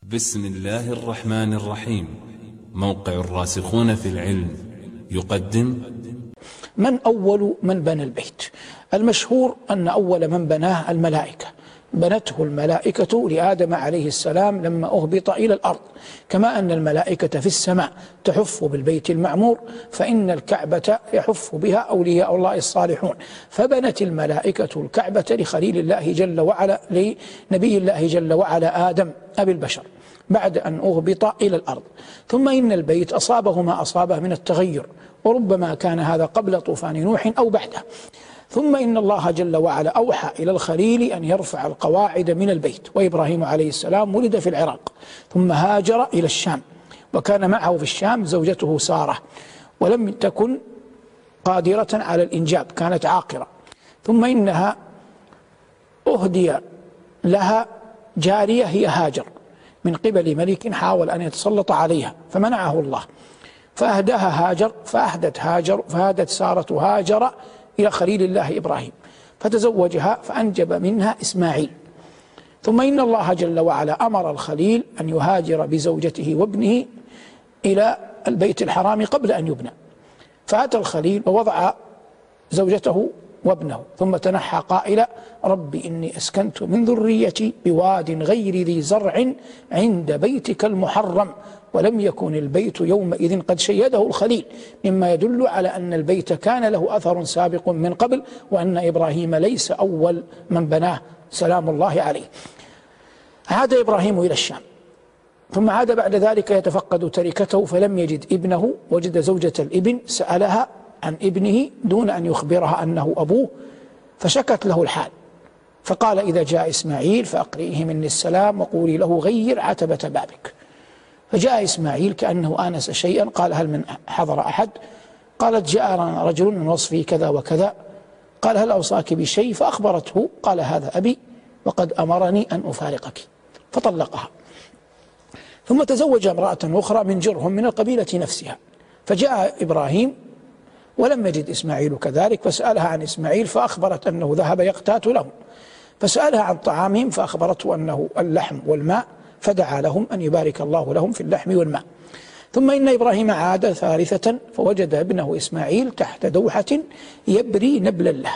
بسم الله الرحمن الرحيم. موقع الراسخون في العلم يقدم. من أول من بنى البيت؟ المشهور أن أول من بناه الملائكة، بنته الملائكة لآدم عليه السلام لما أهبط إلى الأرض، كما أن الملائكة في السماء تحف بالبيت المعمور، فإن الكعبة يحف بها أولياء الله الصالحون، فبنت الملائكة الكعبة لخليل الله جل وعلا، لنبي الله جل وعلا آدم أبي البشر، بعد أن أهبط إلى الأرض. ثم إن البيت أصابه ما أصابه من التغير، وربما كان هذا قبل طوفان نوح أو بعده. ثم إن الله جل وعلا أوحى إلى الخليل أن يرفع القواعد من البيت، وإبراهيم عليه السلام ولد في العراق، ثم هاجر إلى الشام، وكان معه في الشام زوجته سارة، ولم تكن قادرة على الإنجاب، كانت عاقرة. ثم إنها أهدي لها جارية هي هاجر من قبل ملك حاول أن يتسلط عليها فمنعه الله، فأهداها هاجر، فأهدت سارة هاجر إلى خليل الله إبراهيم، فتزوجها فأنجب منها إسماعيل. ثم إن الله جل وعلا أمر الخليل أن يهاجر بزوجته وابنه إلى البيت الحرام قبل أن يبنى، فأتى الخليل ووضع زوجته وابنه، ثم تنحى قائلا: ربي إني أسكنت من ذريتي بواد غير ذي زرع عند بيتك المحرم، ولم يكن البيت يومئذ قد شيده الخليل، مما يدل على أن البيت كان له أثر سابق من قبل، وأن إبراهيم ليس أول من بناه سلام الله عليه. عاد إبراهيم إلى الشام، ثم عاد بعد ذلك يتفقد تركته، فلم يجد ابنه، وجد زوجة الابن، سألها عن ابنه دون أن يخبرها أنه أبوه، فشكت له الحال، فقال: إذا جاء إسماعيل فأقرئه مني السلام وقولي له غير عتبة بابك. فجاء إسماعيل كأنه آنس شيئا، قال: هل من حضر أحد؟ قالت: جاء رجل من وصفه كذا وكذا. قال: هل أوصاك بشيء؟ فأخبرته، قال: هذا أبي وقد أمرني أن أفارقك، فطلقها. ثم تزوج امرأة أخرى من جرهم من القبيلة نفسها، فجاء إبراهيم ولم يجد إسماعيل كذلك، فسألها عن إسماعيل، فأخبرت أنه ذهب يقتات لهم، فسألها عن طعامهم، فأخبرته أنه اللحم والماء، فدعا لهم أن يبارك الله لهم في اللحم والماء. ثم إن إبراهيم عاد ثالثة، فوجد ابنه إسماعيل تحت دوحة يبري نبلا له،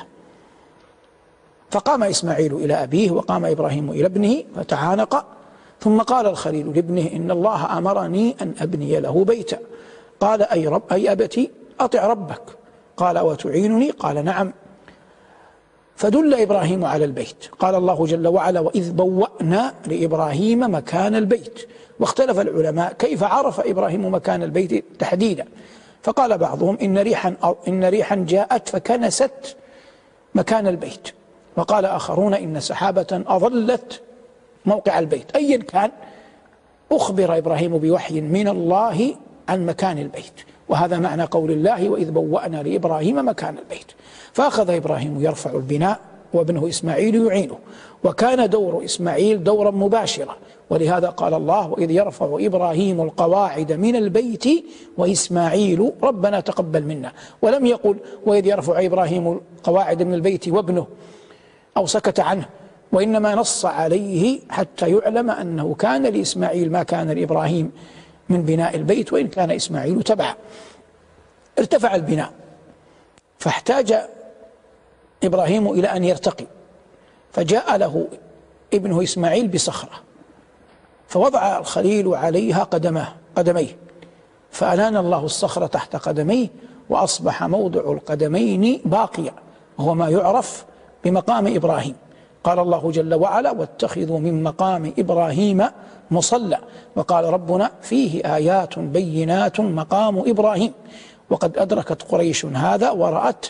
فقام إسماعيل إلى أبيه وقام إبراهيم إلى ابنه فتعانقا، ثم قال الخليل لابنه: إن الله أمرني أن أبني له بيتا. قال: أي أبتي أطع ربك. قال: وتعينني؟ قال: نعم. فدل إبراهيم على البيت. قال الله جل وعلا: وإذ بوأنا لإبراهيم مكان البيت. واختلف العلماء كيف عرف إبراهيم مكان البيت تحديدا، فقال بعضهم إن ريحا جاءت فكنست مكان البيت، وقال آخرون إن سحابة أظلت موقع البيت. أيا كان، أخبر إبراهيم بوحي من الله عن مكان البيت، وهذا معنى قول الله: وإذ بوأنا لإبراهيم مكان البيت. فأخذ إبراهيم يرفع البناء وابنه إسماعيل يعينه، وكان دور إسماعيل دورا مباشرا، ولهذا قال الله: وإذ يرفع إبراهيم القواعد من البيت وإسماعيل ربنا تقبل منا، ولم يقل وإذ يرفع إبراهيم القواعد من البيت وابنه أو سكت عنه، وإنما نص عليه حتى يعلم أنه كان لإسماعيل ما كان لإبراهيم من بناء البيت، وإن كان إسماعيل تبعه. ارتفع البناء، فاحتاج إبراهيم إلى أن يرتقي، فجاء له ابنه إسماعيل بصخرة، فوضع الخليل عليها قدميه، فألان الله الصخرة تحت قدميه، وأصبح موضع القدمين باقيا، وهو ما يعرف بمقام إبراهيم. قال الله جل وعلا: واتخذوا من مقام إبراهيم مصلى، وقال ربنا: فيه آيات بينات مقام إبراهيم. وقد أدركت قريش هذا، ورأت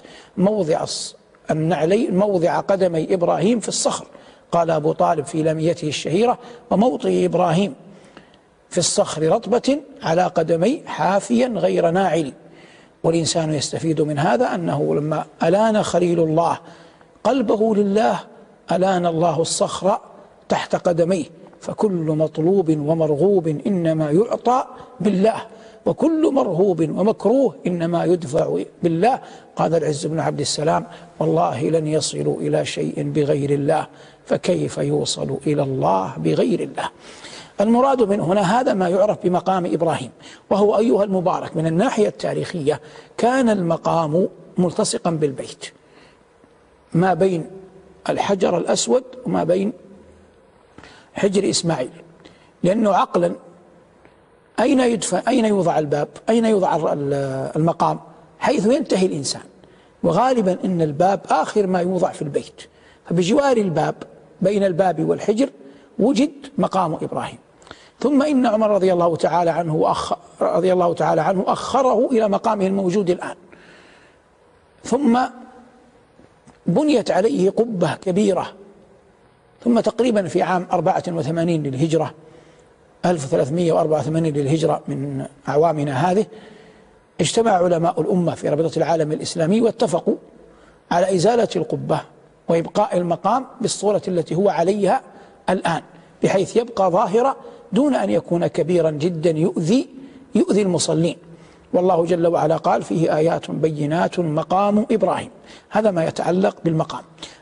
موضع قدمي إبراهيم في الصخر. قال أبو طالب في لاميته الشهيرة: وموطئ إبراهيم في الصخر رطبة على قدمي حافيا غير ناعل. والإنسان يستفيد من هذا أنه لما ألان خليل الله قلبه لله، ألان الله الصخر تحت قدميه، فكل مطلوب ومرغوب إنما يعطى بالله، وكل مرهوب ومكروه إنما يدفع بالله. قال العز بن عبد السلام: والله لن يصلوا إلى شيء بغير الله، فكيف يوصل إلى الله بغير الله؟ المراد من هنا هذا ما يعرف بمقام إبراهيم، وهو أيها المبارك من الناحية التاريخية كان المقام ملتصقا بالبيت ما بين الحجر الأسود وما بين حجر إسماعيل، لأنه عقلا أين يدفن، أين يوضع الباب، أين يوضع المقام؟ حيث ينتهي الإنسان، وغالبا إن الباب آخر ما يوضع في البيت، فبجوار الباب بين الباب والحجر وجد مقام إبراهيم. ثم إن عمر رضي الله تعالى عنه أخره إلى مقامه الموجود الآن، ثم بنيت عليه قبة كبيرة، ثم تقريبا في عام 84 للهجرة 1384 للهجرة من أعوامنا هذه اجتمع علماء الأمة في رابطة العالم الإسلامي واتفقوا على إزالة القبة وإبقاء المقام بالصورة التي هو عليها الآن، بحيث يبقى ظاهرة دون أن يكون كبيرا جدا يؤذي المصلين. والله جل وعلا قال فيه آيات بينات مقام إبراهيم. هذا ما يتعلق بالمقام.